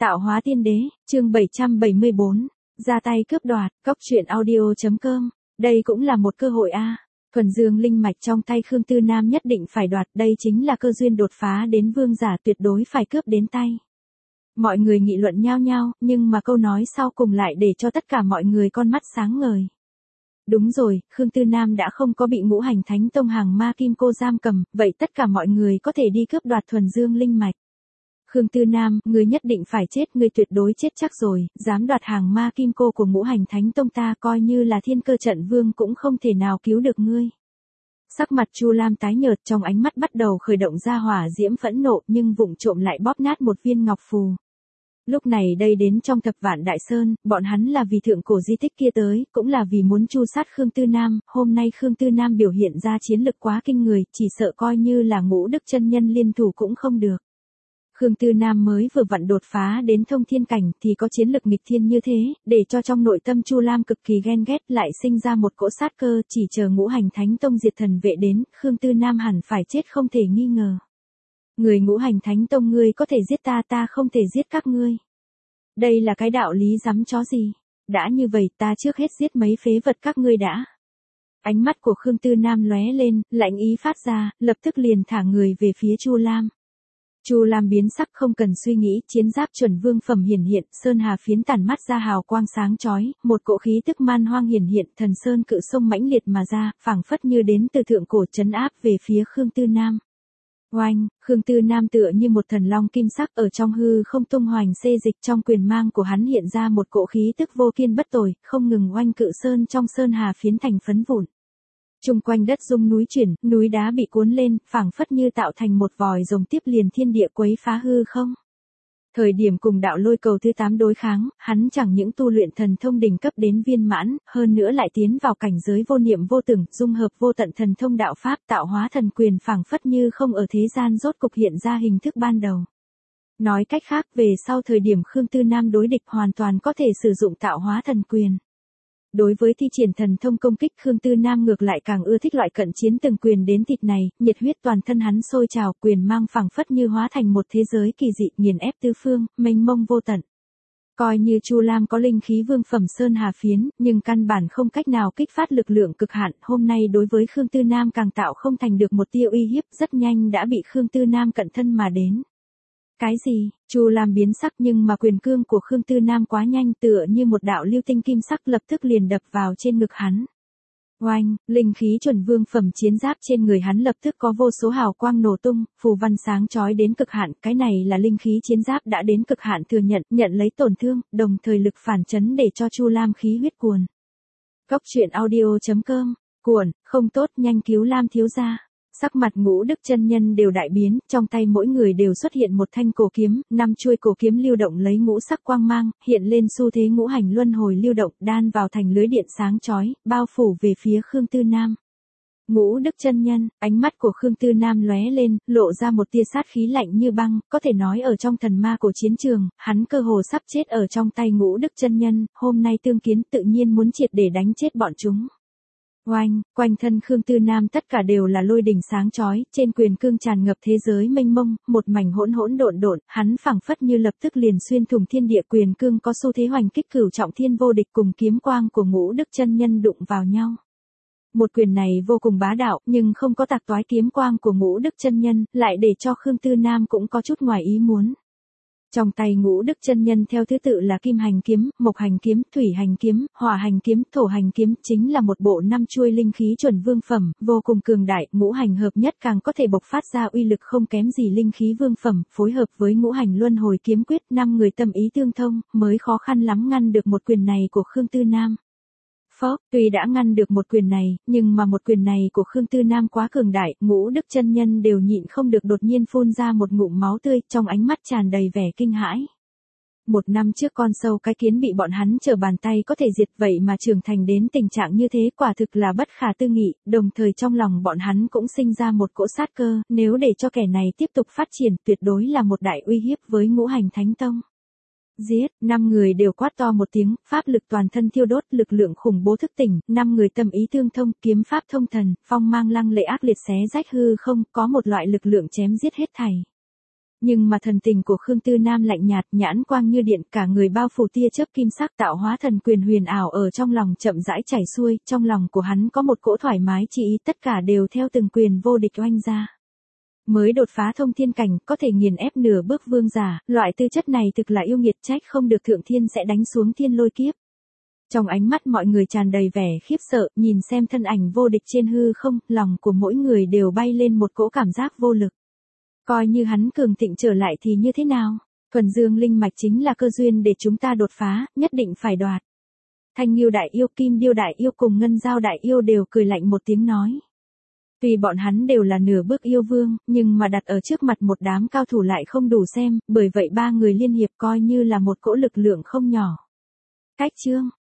Tạo hóa tiên đế, chương 774, ra tay cướp đoạt, cóc truyện audio.com, đây cũng là một cơ hội a. Thuần dương linh mạch trong tay Khương Tư Nam nhất định phải đoạt, đây chính là cơ duyên đột phá đến vương giả, tuyệt đối phải cướp đến tay. Mọi người nghị luận nhao nhao, nhưng mà câu nói sau cùng lại để cho tất cả mọi người con mắt sáng ngời. Đúng rồi, Khương Tư Nam đã không có bị Ngũ Hành Thánh Tông hàng ma kim cô giam cầm, vậy tất cả mọi người có thể đi cướp đoạt thuần dương linh mạch. Khương Tư Nam, ngươi nhất định phải chết, ngươi tuyệt đối chết chắc rồi, dám đoạt hàng ma kim cô của Ngũ Hành Thánh Tông ta coi như là thiên cơ trận vương cũng không thể nào cứu được ngươi. Sắc mặt Chu Lam tái nhợt, trong ánh mắt bắt đầu khởi động ra hỏa diễm phẫn nộ, nhưng vụng trộm lại bóp nát một viên ngọc phù. Lúc này đây đến trong Thập Vạn Đại Sơn, bọn hắn là vì thượng cổ di tích kia tới, cũng là vì muốn tru sát Khương Tư Nam, hôm nay Khương Tư Nam biểu hiện ra chiến lực quá kinh người, chỉ sợ coi như là Ngũ Đức chân nhân liên thủ cũng không được. Khương Tư Nam mới vừa vặn đột phá đến thông thiên cảnh thì có chiến lực nghịch thiên như thế, để cho trong nội tâm Chu Lam cực kỳ ghen ghét, lại sinh ra một cỗ sát cơ, chỉ chờ Ngũ Hành Thánh Tông diệt thần vệ đến, Khương Tư Nam hẳn phải chết không thể nghi ngờ. Người Ngũ Hành Thánh Tông ngươi có thể giết ta, ta không thể giết các ngươi. Đây là cái đạo lý rắm chó gì? Đã như vậy ta trước hết giết mấy phế vật các ngươi đã. Ánh mắt của Khương Tư Nam lóe lên, lạnh ý phát ra, lập tức liền thả người về phía Chu Lam. Chu Lam biến sắc không cần suy nghĩ, chiến giáp chuẩn vương phẩm hiển hiện, sơn hà phiến tản mắt ra hào quang sáng chói, một cỗ khí tức man hoang hiển hiện, thần sơn cự sông mãnh liệt mà ra, phảng phất như đến từ thượng cổ trấn áp về phía Khương Tư Nam. Oanh, Khương Tư Nam tựa như một thần long kim sắc ở trong hư không tung hoành xê dịch, trong quyền mang của hắn hiện ra một cỗ khí tức vô kiên bất tồi, không ngừng oanh cự sơn trong sơn hà phiến thành phấn vụn. Trung quanh đất rung núi chuyển, núi đá bị cuốn lên, phảng phất như tạo thành một vòi rồng tiếp liền thiên địa quấy phá hư không. Thời điểm cùng đạo lôi cầu thứ 8 đối kháng, hắn chẳng những tu luyện thần thông đỉnh cấp đến viên mãn, hơn nữa lại tiến vào cảnh giới vô niệm vô tưởng, dung hợp vô tận thần thông đạo pháp, tạo hóa thần quyền phảng phất như không ở thế gian, rốt cục hiện ra hình thức ban đầu. Nói cách khác, về sau thời điểm Khương Tư Nam đối địch hoàn toàn có thể sử dụng tạo hóa thần quyền. Đối với thi triển thần thông công kích, Khương Tư Nam ngược lại càng ưa thích loại cận chiến từng quyền đến thịt này, nhiệt huyết toàn thân hắn sôi trào, quyền mang phảng phất như hóa thành một thế giới kỳ dị, nghiền ép tứ phương, mênh mông vô tận. Coi như Chu Lam có linh khí vương phẩm sơn hà phiến, nhưng căn bản không cách nào kích phát lực lượng cực hạn, hôm nay đối với Khương Tư Nam càng tạo không thành được một tia uy hiếp, rất nhanh đã bị Khương Tư Nam cận thân mà đến. Cái gì? Chu Lam biến sắc, nhưng mà quyền cương của Khương Tư Nam quá nhanh, tựa như một đạo lưu tinh kim sắc lập tức liền đập vào trên ngực hắn. Oanh, linh khí chuẩn vương phẩm chiến giáp trên người hắn lập tức có vô số hào quang nổ tung, phù văn sáng chói đến cực hạn, cái này là linh khí chiến giáp đã đến cực hạn thừa nhận, nhận lấy tổn thương, đồng thời lực phản chấn để cho Chu Lam khí huyết cuồn. Cóc truyện audio.com, cuồn, không tốt, nhanh cứu Lam thiếu gia. Sắc mặt Ngũ Đức chân nhân đều đại biến, trong tay mỗi người đều xuất hiện một thanh cổ kiếm, 5 chuôi cổ kiếm lưu động lấy ngũ sắc quang mang, hiện lên xu thế ngũ hành luân hồi lưu động, đan vào thành lưới điện sáng chói, bao phủ về phía Khương Tư Nam. Ngũ Đức chân nhân, ánh mắt của Khương Tư Nam lóe lên, lộ ra một tia sát khí lạnh như băng, có thể nói ở trong thần ma của chiến trường, hắn cơ hồ sắp chết ở trong tay Ngũ Đức chân nhân, hôm nay tương kiến tự nhiên muốn triệt để đánh chết bọn chúng. Oanh, quanh thân Khương Tư Nam tất cả đều là lôi đỉnh sáng chói, trên quyền cương tràn ngập thế giới mênh mông, một mảnh hỗn hỗn độn độn, hắn phảng phất như lập tức liền xuyên thủng thiên địa, quyền cương có xu thế hoành kích cửu trọng thiên vô địch cùng kiếm quang của Ngũ Đức chân nhân đụng vào nhau. Một quyền này vô cùng bá đạo, nhưng không có tạc toái kiếm quang của Ngũ Đức chân nhân, lại để cho Khương Tư Nam cũng có chút ngoài ý muốn. Trong tay Ngũ Đức chân nhân theo thứ tự là kim hành kiếm, mộc hành kiếm, thủy hành kiếm, hỏa hành kiếm, thổ hành kiếm, chính là một bộ 5 chuôi linh khí chuẩn vương phẩm, vô cùng cường đại, ngũ hành hợp nhất càng có thể bộc phát ra uy lực không kém gì linh khí vương phẩm, phối hợp với ngũ hành luân hồi kiếm quyết, 5 người tâm ý tương thông, mới khó khăn lắm ngăn được một quyền này của Khương Tư Nam. Tuy đã ngăn được một quyền này, nhưng mà một quyền này của Khương Tư Nam quá cường đại, Ngũ Đức chân nhân đều nhịn không được đột nhiên phun ra một ngụm máu tươi, trong ánh mắt tràn đầy vẻ kinh hãi. Một năm trước con sâu cái kiến bị bọn hắn trở bàn tay có thể diệt, vậy mà trưởng thành đến tình trạng như thế quả thực là bất khả tư nghị, đồng thời trong lòng bọn hắn cũng sinh ra một cỗ sát cơ, nếu để cho kẻ này tiếp tục phát triển tuyệt đối là một đại uy hiếp với Ngũ Hành Thánh Tông. Giết, 5 người đều quát to một tiếng, pháp lực toàn thân thiêu đốt, lực lượng khủng bố thức tỉnh, 5 người tâm ý tương thông, kiếm pháp thông thần, phong mang lăng lệ ác liệt xé rách hư không, có một loại lực lượng chém giết hết thảy. Nhưng mà thần tình của Khương Tư Nam lạnh nhạt, nhãn quang như điện, cả người bao phủ tia chớp kim sắc, tạo hóa thần quyền huyền ảo ở trong lòng chậm rãi chảy xuôi, trong lòng của hắn có một cỗ thoải mái chi ý, tất cả đều theo từng quyền vô địch oanh ra. Mới đột phá thông thiên cảnh, có thể nghiền ép nửa bước vương giả, loại tư chất này thực là yêu nghiệt, trách không được thượng thiên sẽ đánh xuống thiên lôi kiếp. Trong ánh mắt mọi người tràn đầy vẻ khiếp sợ, nhìn xem thân ảnh vô địch trên hư không, lòng của mỗi người đều bay lên một cỗ cảm giác vô lực. Coi như hắn cường thịnh trở lại thì như thế nào? Thuần dương linh mạch chính là cơ duyên để chúng ta đột phá, nhất định phải đoạt. Thanh Nghiêu đại yêu, Kim Điêu đại yêu cùng Ngân Dao đại yêu đều cười lạnh một tiếng nói. Tuy bọn hắn đều là nửa bước yêu vương, nhưng mà đặt ở trước mặt một đám cao thủ lại không đủ xem, bởi vậy ba người liên hiệp coi như là một cỗ lực lượng không nhỏ. Cách chương